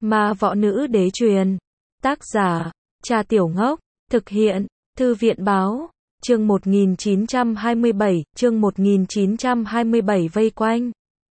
Ma võ nữ đế truyền. Tác giả, Trà Tiểu Ngốc. Thực hiện, Thư viện báo. Chương 1927 vây quanh.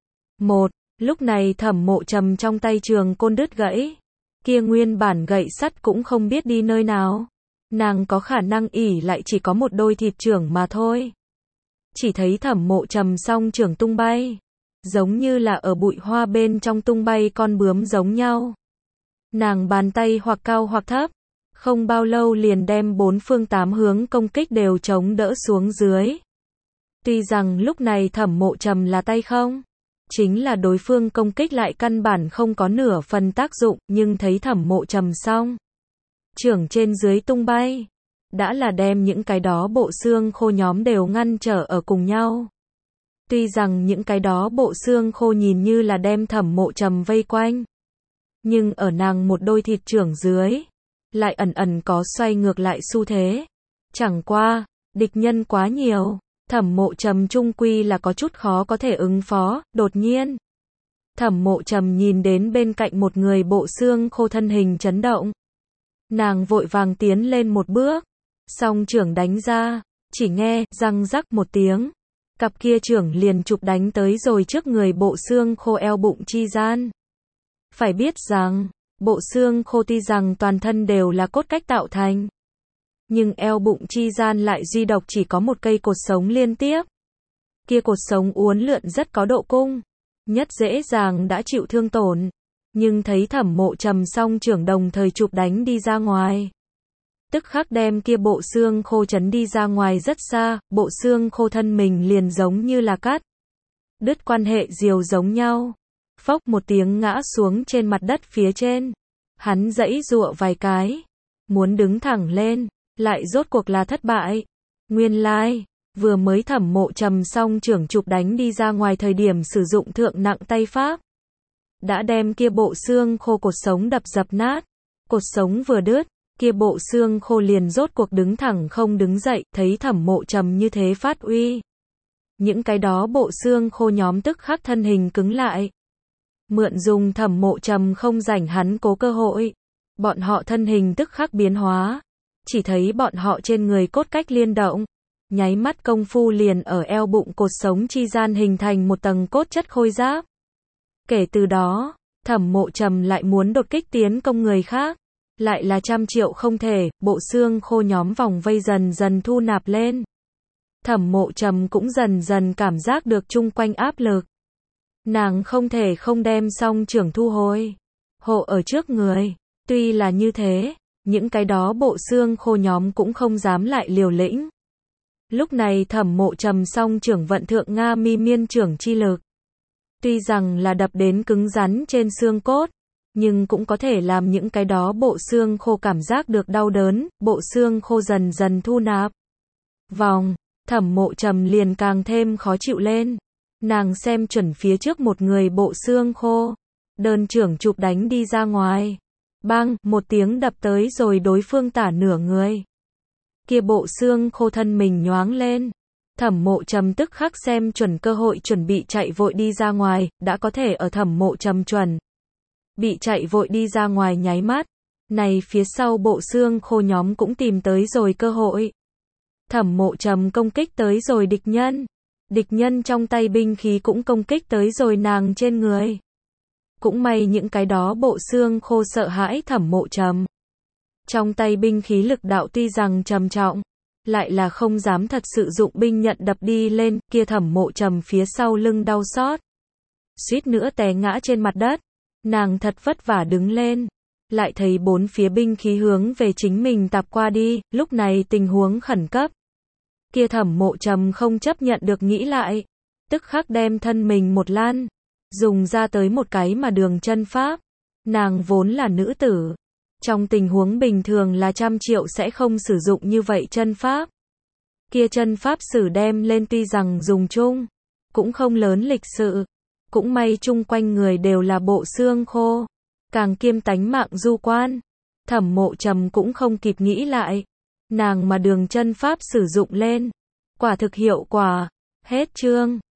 1. Lúc này Thẩm Mộ Trầm trong tay trường côn đứt gãy. Kia nguyên bản gậy sắt cũng không biết đi nơi nào. Nàng có khả năng ỉ lại chỉ có một đôi thịt trưởng mà thôi. Chỉ thấy Thẩm Mộ Trầm song trưởng tung bay. Giống như là ở bụi hoa bên trong tung bay con bướm giống nhau. Nàng bàn tay hoặc cao hoặc thấp. Không bao lâu liền đem bốn phương tám hướng công kích đều chống đỡ xuống dưới. Tuy rằng lúc này Thẩm Mộ Trầm là tay không. Chính là đối phương công kích lại căn bản không có nửa phần tác dụng, nhưng thấy Thẩm Mộ Trầm xong. Trưởng trên dưới tung bay. Đã là đem những cái đó bộ xương khô nhóm đều ngăn trở ở cùng nhau. Tuy rằng những cái đó bộ xương khô nhìn như là đem Thẩm Mộ Trầm vây quanh. Nhưng ở nàng một đôi thịt trưởng dưới. Lại ẩn ẩn có xoay ngược lại xu thế. Chẳng qua, địch nhân quá nhiều. Thẩm Mộ Trầm chung quy là có chút khó có thể ứng phó, đột nhiên. Thẩm Mộ Trầm nhìn đến bên cạnh một người bộ xương khô thân hình chấn động. Nàng vội vàng tiến lên một bước. Song trưởng đánh ra, chỉ nghe, răng rắc một tiếng. Cặp kia trưởng liền chụp đánh tới rồi trước người bộ xương khô eo bụng chi gian. Phải biết rằng, bộ xương khô tuy rằng toàn thân đều là cốt cách tạo thành. Nhưng eo bụng chi gian lại duy độc chỉ có một cây cột sống liên tiếp. Kia cột sống uốn lượn rất có độ cung. Nhất dễ dàng đã chịu thương tổn. Nhưng thấy Thẩm Mộ Trầm song trưởng đồng thời chụp đánh đi ra ngoài. Tức khắc đem kia bộ xương khô chấn đi ra ngoài rất xa, bộ xương khô thân mình liền giống như là cắt. Đứt quan hệ diều giống nhau. Phốc một tiếng ngã xuống trên mặt đất phía trên. Hắn giãy giụa vài cái. Muốn đứng thẳng lên. Lại rốt cuộc là thất bại. Nguyên lai, vừa mới Thẩm Mộ Trầm song trưởng chụp đánh đi ra ngoài thời điểm sử dụng thượng nặng tay pháp. Đã đem kia bộ xương khô cột sống đập dập nát. Cột sống vừa đứt, kia bộ xương khô liền rốt cuộc đứng thẳng không đứng dậy, thấy Thẩm Mộ Trầm như thế phát uy. Những cái đó bộ xương khô nhóm tức khắc thân hình cứng lại. Mượn dùng Thẩm Mộ Trầm không rảnh hắn cố cơ hội. Bọn họ thân hình tức khắc biến hóa. Chỉ thấy bọn họ trên người cốt cách liên động. Nháy mắt công phu liền ở eo bụng cột sống chi gian hình thành một tầng cốt chất khôi giáp. Kể từ đó, Thẩm Mộ Trầm lại muốn đột kích tiến công người khác. Lại là trăm triệu không thể, bộ xương khô nhóm vòng vây dần dần thu nạp lên. Thẩm Mộ Trầm cũng dần dần cảm giác được chung quanh áp lực. Nàng không thể không đem song trưởng thu hồi. Hộ ở trước người. Tuy là như thế, những cái đó bộ xương khô nhóm cũng không dám lại liều lĩnh. Lúc này Thẩm Mộ Trầm song trưởng vận thượng Nga mi miên trưởng chi lực. Tuy rằng là đập đến cứng rắn trên xương cốt, nhưng cũng có thể làm những cái đó bộ xương khô cảm giác được đau đớn, bộ xương khô dần dần thu nạp. Vòng, Thẩm Mộ Trầm liền càng thêm khó chịu lên. Nàng xem chuẩn phía trước một người bộ xương khô. Đơn trưởng chụp đánh đi ra ngoài. Bang, một tiếng đập tới rồi đối phương tả nửa người. Kia bộ xương khô thân mình nhoáng lên. Thẩm Mộ Trầm tức khắc xem chuẩn cơ hội chuẩn bị chạy vội đi ra ngoài, đã có thể ở Thẩm Mộ Trầm chuẩn bị chạy vội đi ra ngoài nháy mắt. Này phía sau bộ xương khô nhóm cũng tìm tới rồi cơ hội. Thẩm Mộ Trầm công kích tới rồi địch nhân. Địch nhân trong tay binh khí cũng công kích tới rồi nàng trên người. Cũng may những cái đó bộ xương khô sợ hãi Thẩm Mộ Trầm. Trong tay binh khí lực đạo tuy rằng trầm trọng, lại là không dám thật sự dụng binh nhận đập đi lên, kia Thẩm Mộ Trầm phía sau lưng đau xót. Suýt nữa té ngã trên mặt đất. Nàng thật vất vả đứng lên. Lại thấy bốn phía binh khí hướng về chính mình tạp qua đi, lúc này tình huống khẩn cấp. Kia Thẩm Mộ Trầm không chấp nhận được nghĩ lại. Tức khắc đem thân mình một lan. Dùng ra tới một cái mà đường chân pháp. Nàng vốn là nữ tử. Trong tình huống bình thường là trăm triệu sẽ không sử dụng như vậy chân pháp. Kia chân pháp sử đem lên tuy rằng dùng chung. Cũng không lớn lịch sự. Cũng may chung quanh người đều là bộ xương khô. Càng kiêm tánh mạng du quan. Thẩm Mộ Trầm cũng không kịp nghĩ lại. Nàng mà đường chân pháp sử dụng lên. Quả thực hiệu quả. Hết chương.